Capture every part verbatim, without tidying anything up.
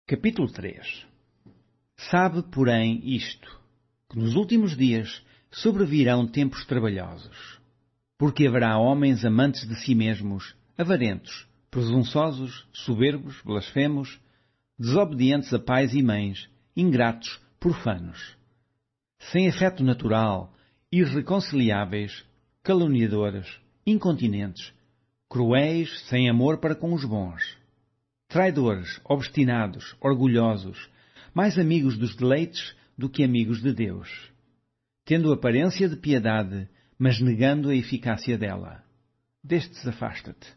Capítulo três. Sabe, porém, isto, que nos últimos dias sobrevirão tempos trabalhosos, porque haverá homens amantes de si mesmos, avarentos, presunçosos, soberbos, blasfemos, desobedientes a pais e mães, ingratos, profanos, sem afeto natural, irreconciliáveis, caluniadores, incontinentes, cruéis, sem amor para com os bons, traidores, obstinados, orgulhosos, mais amigos dos deleites do que amigos de Deus, tendo aparência de piedade, mas negando a eficácia dela. Destes afasta-te.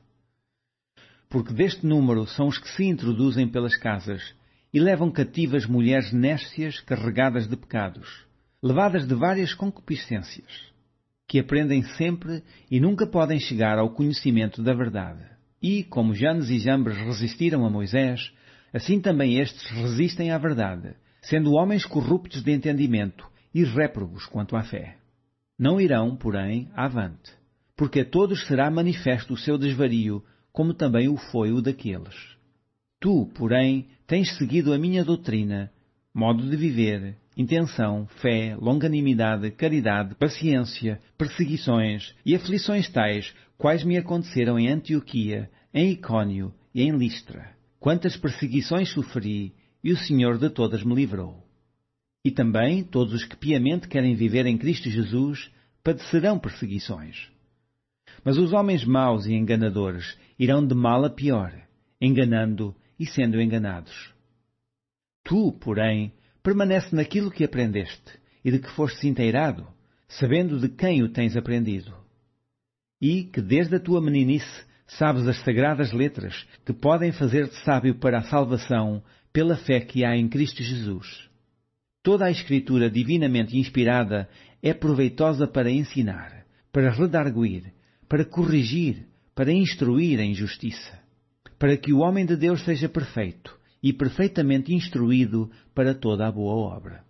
Porque deste número são os que se introduzem pelas casas e levam cativas mulheres néscias carregadas de pecados, levadas de várias concupiscências, que aprendem sempre e nunca podem chegar ao conhecimento da verdade. E, como Janes e Jambres resistiram a Moisés, assim também estes resistem à verdade, sendo homens corruptos de entendimento e réprobos quanto à fé. Não irão, porém, avante, porque a todos será manifesto o seu desvario, como também o foi o daqueles. Tu, porém, tens seguido a minha doutrina, modo de viver, intenção, fé, longanimidade, caridade, paciência, perseguições e aflições tais, quais me aconteceram em Antioquia, em Icônio e em Listra. Quantas perseguições sofri, e o Senhor de todas me livrou. E também todos os que piamente querem viver em Cristo Jesus padecerão perseguições. Mas os homens maus e enganadores irão de mal a pior, enganando e sendo enganados. Tu, porém, permanece naquilo que aprendeste e de que fostes inteirado, sabendo de quem o tens aprendido. E que desde a tua meninice sabes as sagradas letras que podem fazer-te sábio para a salvação pela fé que há em Cristo Jesus. Toda a Escritura divinamente inspirada é proveitosa para ensinar, para redarguir, para corrigir, para instruir em justiça, para que o homem de Deus seja perfeito e perfeitamente instruído para toda a boa obra.